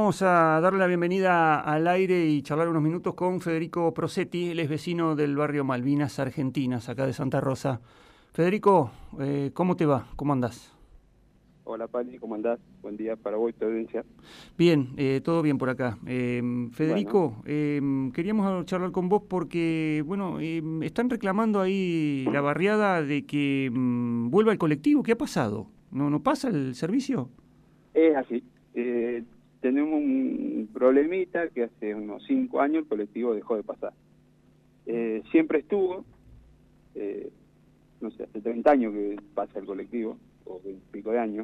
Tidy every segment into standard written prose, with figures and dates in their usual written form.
Vamos a darle la bienvenida al aire y charlar unos minutos con Federico Prosetti. Él es vecino del barrio Malvinas Argentinas, acá de Santa Rosa. Federico, ¿cómo te va? ¿Cómo andás? Hola Pali, ¿cómo andás? Buen día para vos y tu audiencia. Bien, todo bien por acá. Federico, queríamos charlar con vos porque, bueno, están reclamando ahí la barriada de que vuelva el colectivo. ¿Qué ha pasado? ¿No pasa el servicio? Es así. Tenemos un problemita que hace unos 5 años el colectivo dejó de pasar. Siempre estuvo, no sé, hace 30 años que pasa el colectivo, o 20 y pico de años,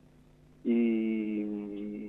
y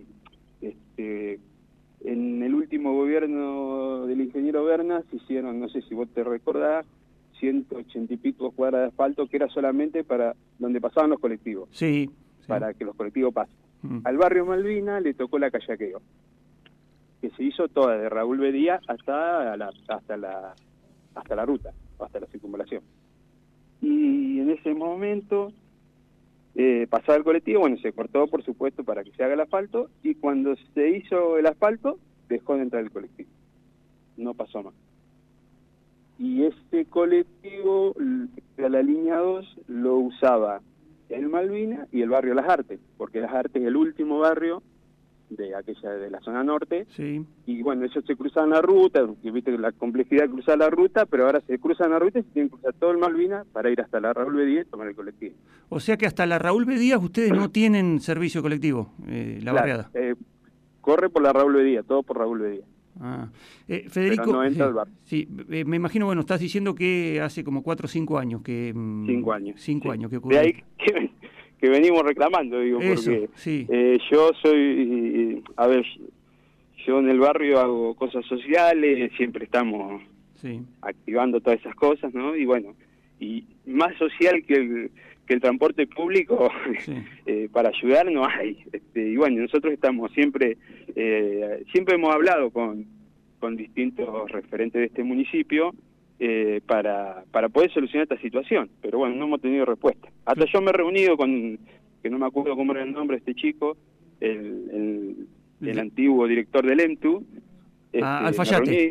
en el último gobierno del ingeniero Berna se hicieron, no sé si vos te recordás, 180 y pico cuadras de asfalto que era solamente para donde pasaban los colectivos, Sí. para que los colectivos pasen. Al barrio Malvina le tocó la Callaqueo, que se hizo toda de Raúl Bedía hasta la ruta, hasta la circunvalación. Y en ese momento pasaba el colectivo, bueno, se cortó por supuesto para que se haga el asfalto, y cuando se hizo el asfalto dejó de entrar el colectivo, no pasó más. Y este colectivo, la línea 2, lo usaba el Malvina y el barrio Las Artes, porque Las Artes es el último barrio de la zona norte. Sí. Y bueno, ellos se cruzan la ruta, que viste la complejidad de cruzar la ruta, pero ahora se cruzan la ruta y se tienen que cruzar todo el Malvina para ir hasta la Raúl Bedía y tomar el colectivo. O sea que hasta la Raúl Bedía ustedes no tienen servicio colectivo, la barriada. Corre por la Raúl Bedía, todo por Raúl Bedía. Federico, pero no entra al bar. Sí, me imagino, bueno, estás diciendo que hace como 4 o 5 años que... 5 años. 5 años que ocurrió. De ahí que venimos reclamando, digo, eso, porque sí. Yo soy, yo en el barrio hago cosas sociales, siempre estamos activando todas esas cosas, ¿no? Y bueno, y más social que el transporte público, para ayudar no hay. Y bueno, nosotros estamos siempre hemos hablado con distintos referentes de este municipio para poder solucionar esta situación, pero bueno, no hemos tenido respuesta. Hasta yo me he reunido con, que no me acuerdo cómo era el nombre de este chico, el antiguo director del EMTU, Alfayate.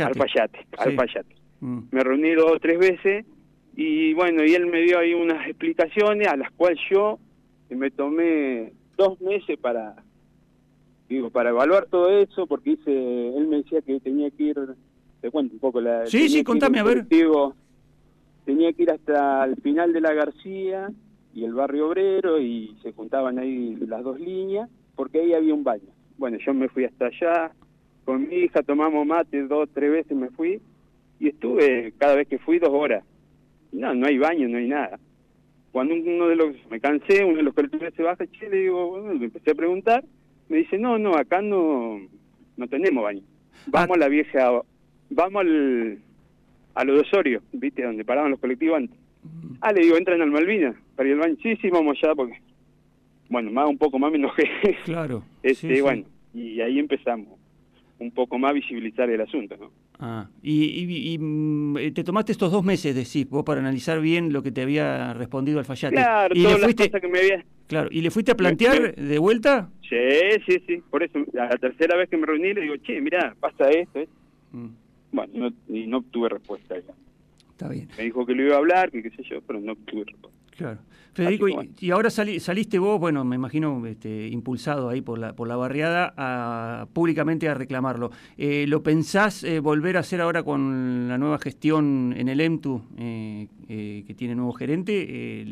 Me reuní 2 o 3 veces y bueno, y él me dio ahí unas explicaciones a las cuales yo me tomé 2 meses para evaluar todo eso, porque él me decía que tenía que ir, te cuento un poco contame, a ver. Tenía que ir hasta el final de la García y el barrio Obrero, y se juntaban ahí las 2 líneas, porque ahí había un baño. Bueno, yo me fui hasta allá, con mi hija tomamos mate 2 o 3 veces me fui, y estuve, cada vez que fui, 2 horas. No hay baño, no hay nada. Cuando me cansé, uno de los colectivos se baja, le digo, bueno, me empecé a preguntar, me dice, no, acá no tenemos baño. Vamos a la vieja, vamos a lo de Osorio, ¿viste? Donde paraban los colectivos antes. Le digo, ¿entran al Malvinas para ir al baño? Sí, vamos allá, porque, bueno, un poco más me enojé. Claro. Bueno, y ahí empezamos un poco más a visibilizar el asunto, ¿no? Y te tomaste estos 2 meses, decís, vos, para analizar bien lo que te había respondido Alfayate. Claro, ¿Y todas las cosas que me había... Claro, ¿y le fuiste a plantear de vuelta? Sí, por eso, la tercera vez que me reuní le digo, mirá, pasa esto, Bueno, no obtuve respuesta. Está bien. Me dijo que lo iba a hablar, que qué sé yo, pero no obtuve respuesta. Claro. Federico, bueno. y ahora saliste vos, bueno, me imagino impulsado ahí por la barriada, públicamente a reclamarlo. ¿Lo pensás volver a hacer ahora con la nueva gestión en el EMTU, que tiene nuevo gerente?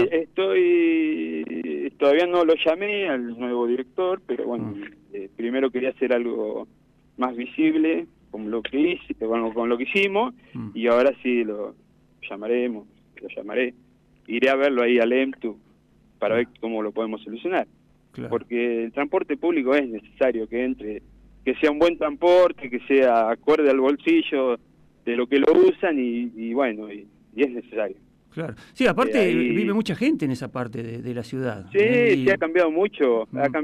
Todavía no lo llamé al nuevo director, pero bueno, primero quería hacer algo más visible, con lo que hicimos, y ahora sí lo llamaré. Iré a verlo ahí al EMTU para ver cómo lo podemos solucionar. Claro. Porque el transporte público es necesario que entre, que sea un buen transporte, que sea acorde al bolsillo de lo que lo usan, y bueno, y es necesario. Claro. Sí, aparte vive mucha gente en esa parte de la ciudad. Sí, ha cambiado mucho,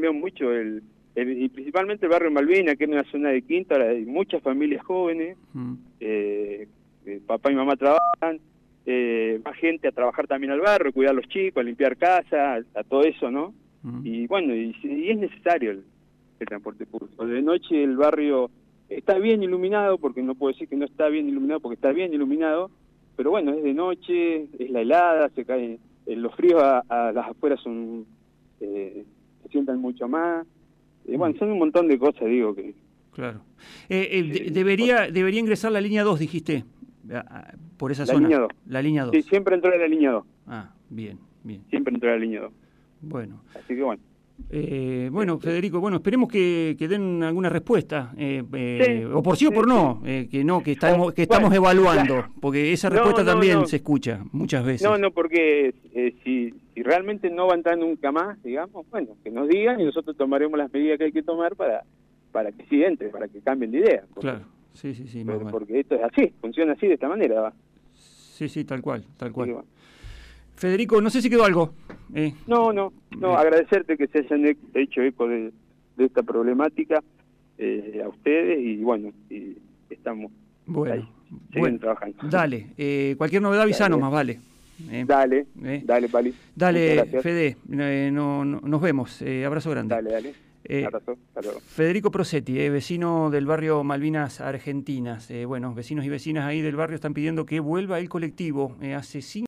y principalmente el barrio Malvina, que es una zona de Quinta, ahora hay muchas familias jóvenes, papá y mamá trabajan, más gente a trabajar también al barrio, cuidar a los chicos, a limpiar casa, a todo eso, ¿no? Y bueno, y es necesario el transporte público. De noche el barrio está bien iluminado, porque no puedo decir que no está bien iluminado, porque está bien iluminado, pero bueno, es de noche, es la helada, se cae, los fríos a las afueras son se sientan mucho más. Bueno, son un montón de cosas, digo, que... Claro. Debería ingresar la línea 2, dijiste, por esa zona. Línea 2. La línea 2. Sí, siempre entró en la línea 2. Ah, bien, bien. Siempre entró en la línea 2. Bueno. Así que bueno. Bueno, Federico, bueno, esperemos que den alguna respuesta, Sí, o por sí o por no, que estamos evaluando, porque esa respuesta también se escucha muchas veces. No, porque si realmente no va a entrar nunca más, digamos, bueno, que nos digan y nosotros tomaremos las medidas que hay que tomar para que sí entre, para que cambien de idea. Porque, claro, sí. Porque esto es así, funciona así, de esta manera. ¿Va? Sí, tal cual. Sí, bueno. Federico, no sé si quedó algo. No, agradecerte que se hayan hecho eco de esta problemática a ustedes y bueno, y estamos ahí, trabajando. Dale, cualquier novedad avisanos más, vale. Dale, Pali. Dale, Fede, nos vemos. Abrazo grande. Dale. Abrazo, hasta luego. Federico Prosetti, vecino del barrio Malvinas Argentinas. Bueno, vecinos y vecinas ahí del barrio están pidiendo que vuelva el colectivo. Hace 5